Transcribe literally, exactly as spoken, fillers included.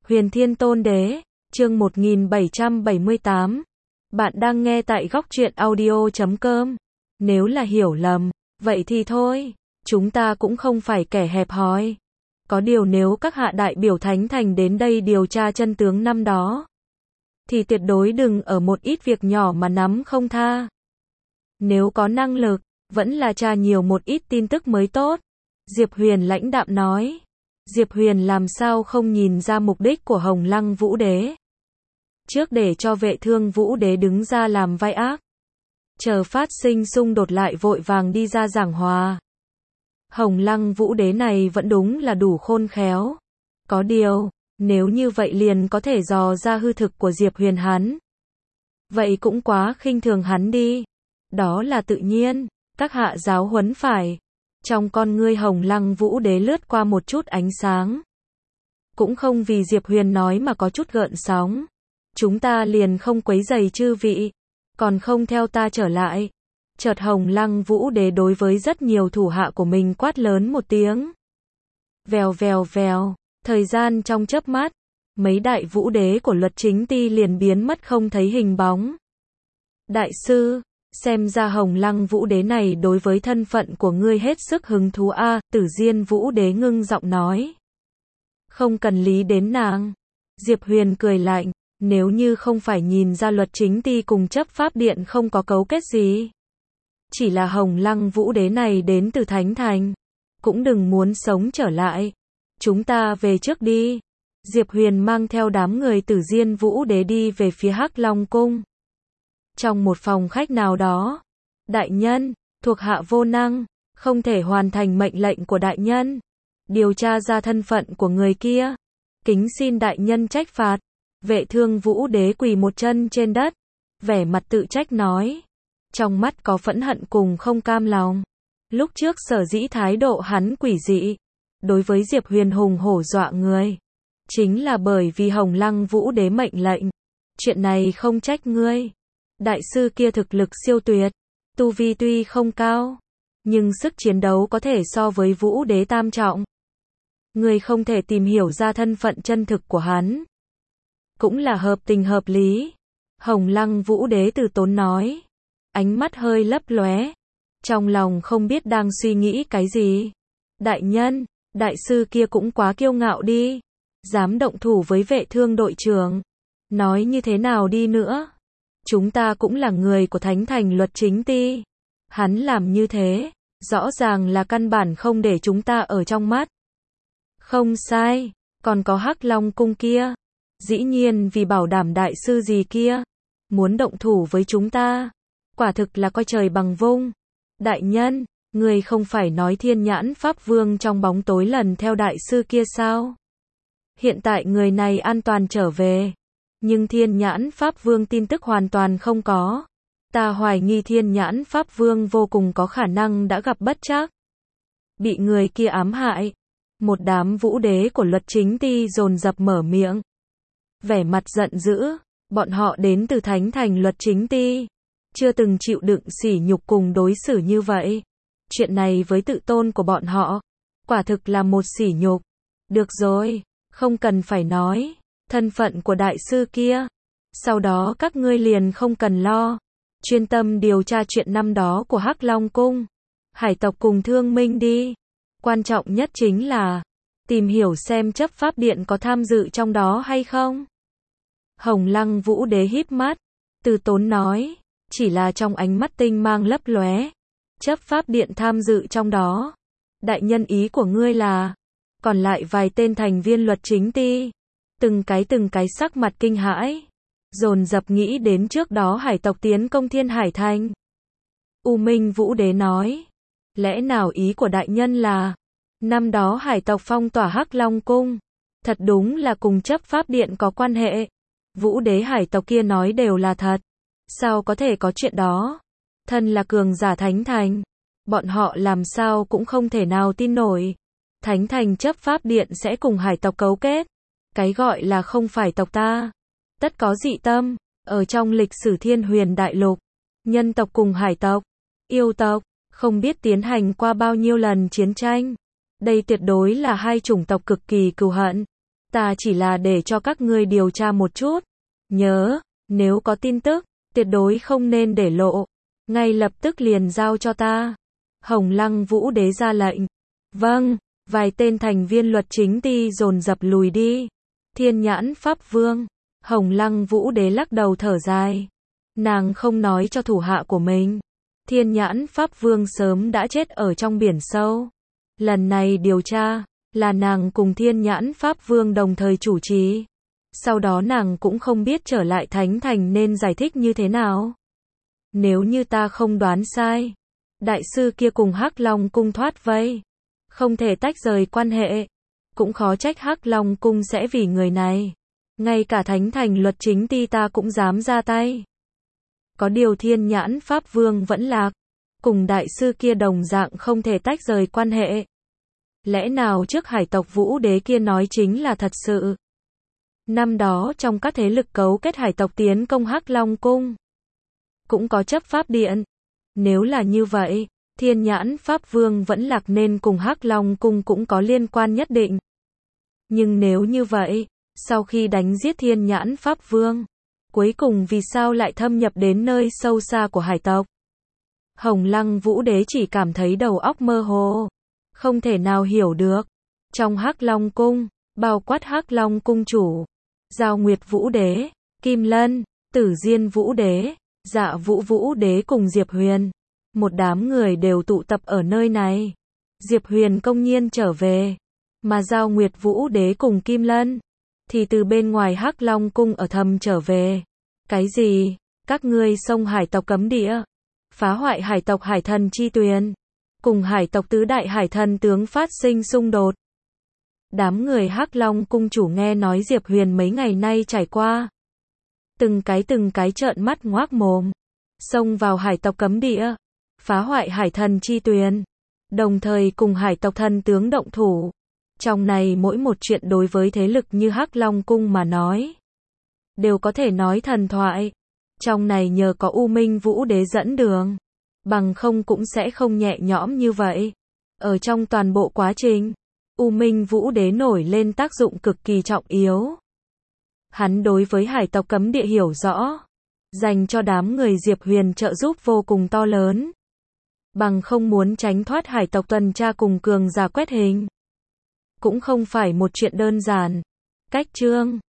Huyền Thiên Tôn Đế, chương một nghìn bảy trăm bảy mươi tám. Bạn đang nghe tại góc truyện audio chấm com. Nếu là hiểu lầm, vậy thì thôi, chúng ta cũng không phải kẻ hẹp hòi. Có điều nếu các hạ đại biểu Thánh Thành đến đây điều tra chân tướng năm đó, thì tuyệt đối đừng ở một ít việc nhỏ mà nắm không tha. Nếu có năng lực, vẫn là tra nhiều một ít tin tức mới tốt. Diệp Huyền lãnh đạm nói. Diệp Huyền làm sao không nhìn ra mục đích của Hồng Lăng Vũ Đế. Trước để cho Vệ Thương Vũ Đế đứng ra làm vai ác. Chờ phát sinh xung đột lại vội vàng đi ra giảng hòa. Hồng Lăng Vũ Đế này vẫn đúng là đủ khôn khéo. Có điều, nếu như vậy liền có thể dò ra hư thực của Diệp Huyền hắn. Vậy cũng quá khinh thường hắn đi. Đó là tự nhiên, các hạ giáo huấn phải. Trong con ngươi Hồng Lăng Vũ Đế lướt qua một chút ánh sáng. Cũng không vì Diệp Huyền nói mà có chút gợn sóng. Chúng ta liền không quấy rầy chư vị. Còn không theo ta trở lại. Chợt Hồng Lăng Vũ Đế đối với rất nhiều thủ hạ của mình quát lớn một tiếng. Vèo vèo vèo. Thời gian trong chớp mắt. Mấy đại vũ đế của Luật Chính Ti liền biến mất không thấy hình bóng. Đại sư. Xem ra Hồng Lăng Vũ Đế này đối với thân phận của ngươi hết sức hứng thú a. À, Tử Diên Vũ Đế ngưng giọng nói. Không cần lý đến nàng. Diệp Huyền cười lạnh. Nếu như không phải nhìn ra Luật Chính Ti cùng chấp pháp điện không có cấu kết gì. Chỉ là Hồng Lăng Vũ Đế này đến từ Thánh Thành. Cũng đừng muốn sống trở lại. Chúng ta về trước đi. Diệp Huyền mang theo đám người Tử Diên Vũ Đế đi về phía Hắc Long Cung. Trong một phòng khách nào đó, đại nhân, thuộc hạ vô năng, không thể hoàn thành mệnh lệnh của đại nhân, điều tra ra thân phận của người kia, kính xin đại nhân trách phạt. Vệ Thương Vũ Đế quỳ một chân trên đất, vẻ mặt tự trách nói, trong mắt có phẫn hận cùng không cam lòng. Lúc trước sở dĩ thái độ hắn quỷ dị, đối với Diệp Huyền hùng hổ dọa người, chính là bởi vì Hồng Lăng Vũ Đế mệnh lệnh. Chuyện này không trách ngươi. Đại sư kia thực lực siêu tuyệt, tu vi tuy không cao, nhưng sức chiến đấu có thể so với Vũ Đế tam trọng. Ngươi không thể tìm hiểu ra thân phận chân thực của hắn. Cũng là hợp tình hợp lý. Hồng Lăng Vũ Đế từ tốn nói. Ánh mắt hơi lấp lóe. Trong lòng không biết đang suy nghĩ cái gì. Đại nhân, đại sư kia cũng quá kiêu ngạo đi. Dám động thủ với Vệ Thương đội trưởng. Nói như thế nào đi nữa. Chúng ta cũng là người của Thánh Thành Luật Chính Ti. Hắn làm như thế, rõ ràng là căn bản không để chúng ta ở trong mắt. Không sai, còn có Hắc Long Cung kia. Dĩ nhiên vì bảo đảm đại sư gì kia, muốn động thủ với chúng ta. Quả thực là coi trời bằng vung. Đại nhân, người không phải nói Thiên Nhãn Pháp Vương trong bóng tối lần theo đại sư kia sao? Hiện tại người này an toàn trở về. Nhưng Thiên Nhãn Pháp Vương tin tức hoàn toàn không có. Ta hoài nghi Thiên Nhãn Pháp Vương vô cùng có khả năng đã gặp bất trắc. Bị người kia ám hại. Một đám vũ đế của Luật Chính Ti dồn dập mở miệng. Vẻ mặt giận dữ. Bọn họ đến từ Thánh Thành Luật Chính Ti. Chưa từng chịu đựng sỉ nhục cùng đối xử như vậy. Chuyện này với tự tôn của bọn họ. Quả thực là một sỉ nhục. Được rồi. Không cần phải nói. Thân phận của đại sư kia. Sau đó các ngươi liền không cần lo. Chuyên tâm điều tra chuyện năm đó của Hắc Long Cung. Hải tộc cùng Thương Minh đi. Quan trọng nhất chính là tìm hiểu xem chấp pháp điện có tham dự trong đó hay không. Hồng Lăng Vũ Đế híp mắt. Từ tốn nói. Chỉ là trong ánh mắt tinh mang lấp lóe. Chấp pháp điện tham dự trong đó. Đại nhân ý của ngươi là. Còn lại vài tên thành viên Luật Chính Ti. Từng cái từng cái sắc mặt kinh hãi, dồn dập nghĩ đến trước đó hải tộc tiến công Thiên Hải Thành. U Minh Vũ Đế nói, lẽ nào ý của đại nhân là, năm đó hải tộc phong tỏa Hắc Long Cung, thật đúng là cùng chấp pháp điện có quan hệ. Vũ Đế hải tộc kia nói đều là thật, sao có thể có chuyện đó, thân là cường giả Thánh Thành, bọn họ làm sao cũng không thể nào tin nổi. Thánh Thành chấp pháp điện sẽ cùng hải tộc cấu kết. Cái gọi là không phải tộc ta. Tất có dị tâm. Ở trong lịch sử Thiên Huyền Đại Lục, nhân tộc cùng hải tộc, yêu tộc, không biết tiến hành qua bao nhiêu lần chiến tranh. Đây tuyệt đối là hai chủng tộc cực kỳ cừu hận. Ta chỉ là để cho các ngươi điều tra một chút. Nhớ, nếu có tin tức, tuyệt đối không nên để lộ. Ngay lập tức liền giao cho ta. Hồng Lăng Vũ Đế ra lệnh. Vâng, vài tên thành viên luật chính ty dồn dập lùi đi. Thiên Nhãn Pháp Vương. Hồng Lăng Vũ Đế lắc đầu thở dài. Nàng không nói cho thủ hạ của mình. Thiên Nhãn Pháp Vương sớm đã chết ở trong biển sâu. Lần này điều tra, là nàng cùng Thiên Nhãn Pháp Vương đồng thời chủ trì. Sau đó nàng cũng không biết trở lại Thánh Thành nên giải thích như thế nào. Nếu như ta không đoán sai, đại sư kia cùng Hắc Long Cung thoát vây, không thể tách rời quan hệ. Cũng khó trách Hắc Long Cung sẽ vì người này. Ngay cả Thánh Thành luật chính ty ta cũng dám ra tay. Có điều Thiên Nhãn Pháp Vương vẫn lạc. Cùng đại sư kia đồng dạng không thể tách rời quan hệ. Lẽ nào trước hải tộc Vũ Đế kia nói chính là thật sự? Năm đó trong các thế lực cấu kết hải tộc tiến công Hắc Long Cung, cũng có chấp pháp điện. Nếu là như vậy, Thiên Nhãn Pháp Vương vẫn lạc nên cùng Hắc Long Cung cũng có liên quan nhất định. Nhưng nếu như vậy, sau khi đánh giết Thiên Nhãn Pháp Vương, cuối cùng vì sao lại thâm nhập đến nơi sâu xa của hải tộc? Hồng Lăng Vũ Đế chỉ cảm thấy đầu óc mơ hồ, không thể nào hiểu được. Trong Hắc Long Cung, bao quát Hắc Long Cung chủ, Giao Nguyệt Vũ Đế, Kim Lân, Tử Diên Vũ Đế, Dạ Vũ Vũ Đế cùng Diệp Huyền, một đám người đều tụ tập ở nơi này. Diệp Huyền công nhiên trở về, mà Giao Nguyệt Vũ Đế cùng Kim Lân thì từ bên ngoài Hắc Long Cung ở thầm trở về. Cái gì? Các ngươi xông hải tộc cấm địa, phá hoại hải tộc Hải Thần Chi Tuyền, cùng hải tộc tứ đại hải thần tướng phát sinh xung đột. Đám người Hắc Long Cung chủ nghe nói Diệp Huyền mấy ngày nay trải qua, từng cái từng cái trợn mắt ngoác mồm, xông vào hải tộc cấm địa, phá hoại Hải Thần Chi Tuyền, đồng thời cùng hải tộc thần tướng động thủ. Trong này mỗi một chuyện đối với thế lực như Hắc Long Cung mà nói, đều có thể nói thần thoại. Trong này nhờ có U Minh Vũ Đế dẫn đường, bằng không cũng sẽ không nhẹ nhõm như vậy. Ở trong toàn bộ quá trình, U Minh Vũ Đế nổi lên tác dụng cực kỳ trọng yếu. Hắn đối với hải tộc cấm địa hiểu rõ, dành cho đám người Diệp Huyền trợ giúp vô cùng to lớn. Bằng không muốn tránh thoát hải tộc tuần tra cùng cường giả quét hình, cũng không phải một chuyện đơn giản. Cách chương